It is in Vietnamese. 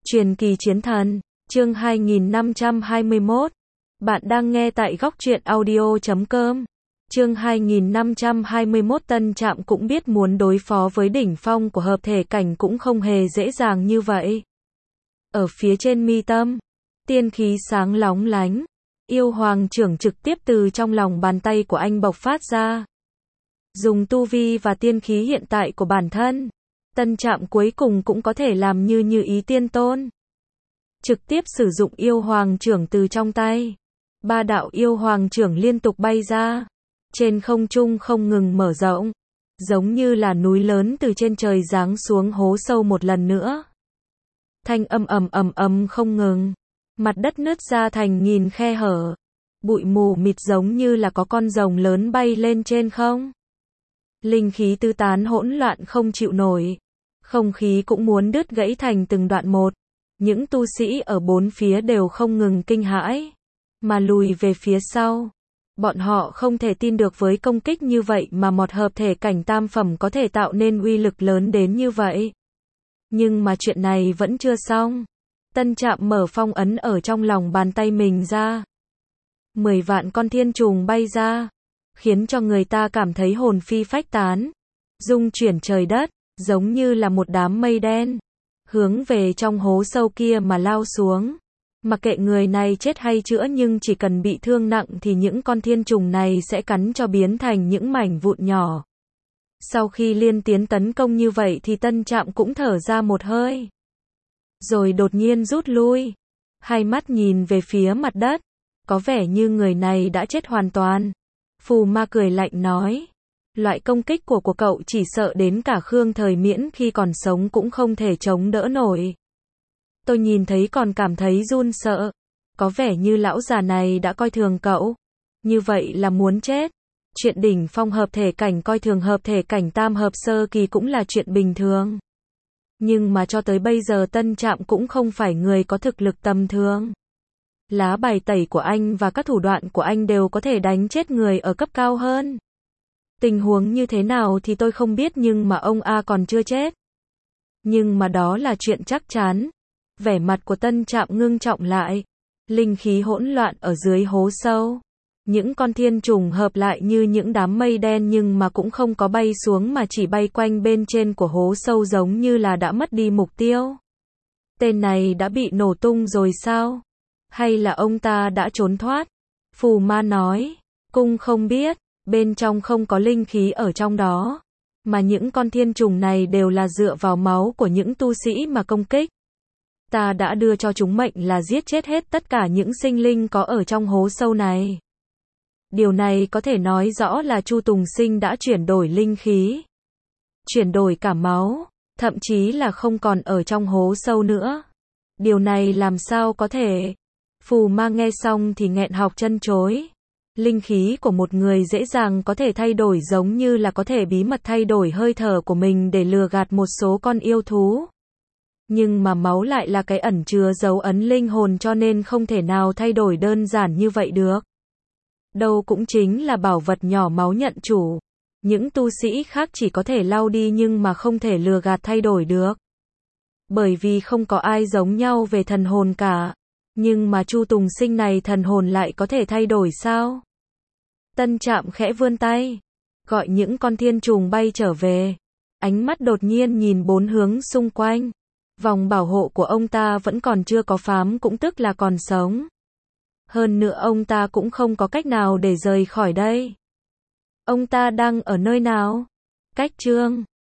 Truyền kỳ chiến thần, chương 2521. Bạn đang nghe tại góc truyện audio.com. Chương 2521. Tân Trạm cũng biết muốn đối phó với đỉnh phong của hợp thể cảnh cũng không hề dễ dàng như vậy. Ở phía trên mi tâm, tiên khí sáng lóng lánh, yêu hoàng trưởng trực tiếp từ trong lòng bàn tay của anh bộc phát ra. Dùng tu vi và tiên khí hiện tại của bản thân, Tân Trạm cuối cùng cũng có thể làm như ý tiên tôn. Trực tiếp sử dụng yêu hoàng trưởng từ trong tay. Ba đạo yêu hoàng trưởng liên tục bay ra. Trên không trung không ngừng mở rộng. Giống như là núi lớn từ trên trời giáng xuống hố sâu một lần nữa. Thanh âm ầm không ngừng. Mặt đất nứt ra thành nghìn khe hở. Bụi mù mịt giống như là có con rồng lớn bay lên trên không. Linh khí tứ tán hỗn loạn không chịu nổi. Không khí cũng muốn đứt gãy thành từng đoạn một. Những tu sĩ ở bốn phía đều không ngừng kinh hãi, mà lùi về phía sau. Bọn họ không thể tin được với công kích như vậy mà một hợp thể cảnh tam phẩm có thể tạo nên uy lực lớn đến như vậy. Nhưng mà chuyện này vẫn chưa xong. Tân Trạm mở phong ấn ở trong lòng bàn tay mình ra. 10 vạn con thiên trùng bay ra, khiến cho người ta cảm thấy hồn phi phách tán, rung chuyển trời đất, giống như là một đám mây đen, hướng về trong hố sâu kia mà lao xuống. Mặc kệ người này chết hay chữa, nhưng chỉ cần bị thương nặng thì những con thiên trùng này sẽ cắn cho biến thành những mảnh vụn nhỏ. Sau khi liên tiến tấn công như vậy thì Tân Trạm cũng thở ra một hơi. Rồi đột nhiên rút lui. Hai mắt nhìn về phía mặt đất. Có vẻ như người này đã chết hoàn toàn. Phù Ma cười lạnh nói. Loại công kích của cậu chỉ sợ đến cả Khương Thời Miễn khi còn sống cũng không thể chống đỡ nổi. Tôi nhìn thấy còn cảm thấy run sợ. Có vẻ như lão già này đã coi thường cậu. Như vậy là muốn chết. Chuyện đỉnh phong hợp thể cảnh coi thường hợp thể cảnh tam hợp sơ kỳ cũng là chuyện bình thường. Nhưng mà cho tới bây giờ Tân Trạm cũng không phải người có thực lực tầm thường. Lá bài tẩy của anh và các thủ đoạn của anh đều có thể đánh chết người ở cấp cao hơn. Tình huống như thế nào thì tôi không biết, nhưng mà ông A còn chưa chết. Nhưng mà đó là chuyện chắc chắn. Vẻ mặt của Tân Trạm ngưng trọng lại. Linh khí hỗn loạn ở dưới hố sâu. Những con thiên trùng hợp lại như những đám mây đen nhưng mà cũng không có bay xuống mà chỉ bay quanh bên trên của hố sâu, giống như là đã mất đi mục tiêu. Tên này đã bị nổ tung rồi sao? Hay là ông ta đã trốn thoát? Phù Ma nói. Cung không biết. Bên trong không có linh khí ở trong đó. Mà những con thiên trùng này đều là dựa vào máu của những tu sĩ mà công kích. Ta đã đưa cho chúng mệnh là giết chết hết tất cả những sinh linh có ở trong hố sâu này. Điều này có thể nói rõ là Chu Tùng Sinh đã chuyển đổi linh khí. Chuyển đổi cả máu. Thậm chí là không còn ở trong hố sâu nữa. Điều này làm sao có thể? Phù Ma nghe xong thì nghẹn họng chân chối. Linh khí của một người dễ dàng có thể thay đổi, giống như là có thể bí mật thay đổi hơi thở của mình để lừa gạt một số con yêu thú. Nhưng mà máu lại là cái ẩn chứa dấu ấn linh hồn, cho nên không thể nào thay đổi đơn giản như vậy được. Đâu cũng chính là bảo vật nhỏ máu nhận chủ. Những tu sĩ khác chỉ có thể lau đi nhưng mà không thể lừa gạt thay đổi được. Bởi vì không có ai giống nhau về thần hồn cả. Nhưng mà Chu Tùng Sinh này thần hồn lại có thể thay đổi sao? Tân Trạm khẽ vươn tay, gọi những con thiên trùng bay trở về. Ánh mắt đột nhiên nhìn bốn hướng xung quanh. Vòng bảo hộ của ông ta vẫn còn chưa có phám, cũng tức là còn sống. Hơn nữa ông ta cũng không có cách nào để rời khỏi đây. Ông ta đang ở nơi nào? Cách chương